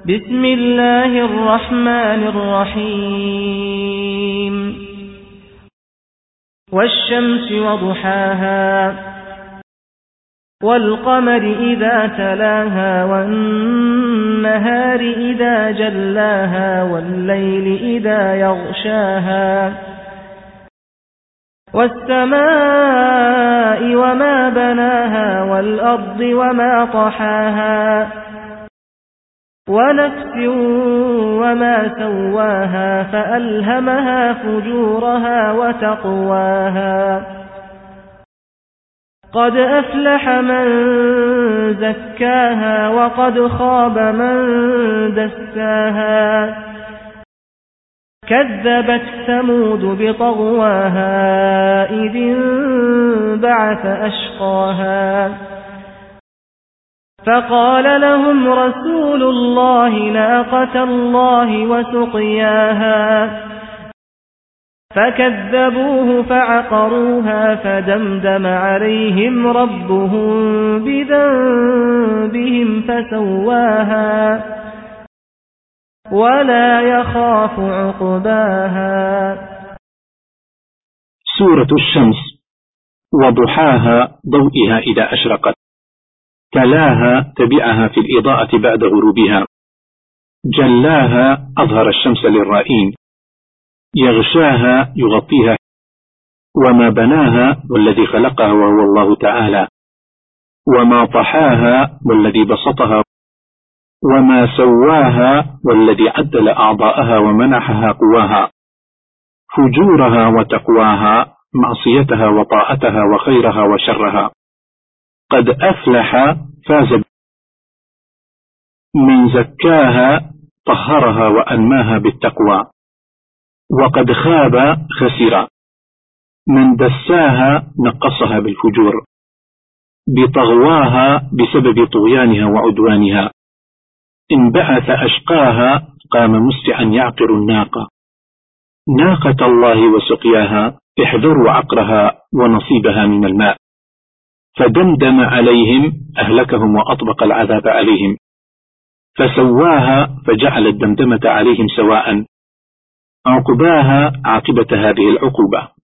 بسم الله الرحمن الرحيم والشمس وضحاها والقمر إذا تلاها والنهار إذا جلاها والليل إذا يغشاها والسماء وما بناها والأرض وما طحاها ونفس وما سواها فألهمها فجورها وتقواها قد أفلح من زكاها وقد خاب من دساها كذبت ثمود بطغواها إذ انبعث أشقاها فقال لهم رسول الله ناقة الله وسقياها فكذبوه فعقروها فدمدم عليهم ربهم بذنبهم فسواها ولا يخاف عقباها. سورة الشمس وضحاها ضوئها إذا أشرقت، تلاها تبعها في الإضاءة بعد غروبها، جلاها أظهر الشمس للرائين، يغشاها يغطيها، وما بناها والذي خلقها وهو الله تعالى، وما طحاها والذي بسطها، وما سواها والذي عدل أعضاءها ومنحها قواها، فجورها وتقواها، معصيتها وطاعتها وخيرها وشرها. قد أفلح فاز من زكاها طهرها وأنماها بالتقوى، وقد خاب خسر من دساها نقصها بالفجور بطغواها بسبب طغيانها وعدوانها. انبعث أشقاها قام مسرعا يعقر الناقة، ناقة الله وسقياها، احذروا عقرها ونصيبها من الماء، فدمدم عليهم أهلكهم وأطبق العذاب عليهم، فسواها فجعل الدمدمة عليهم سواء، عقباها عاقبة هذه العقوبة.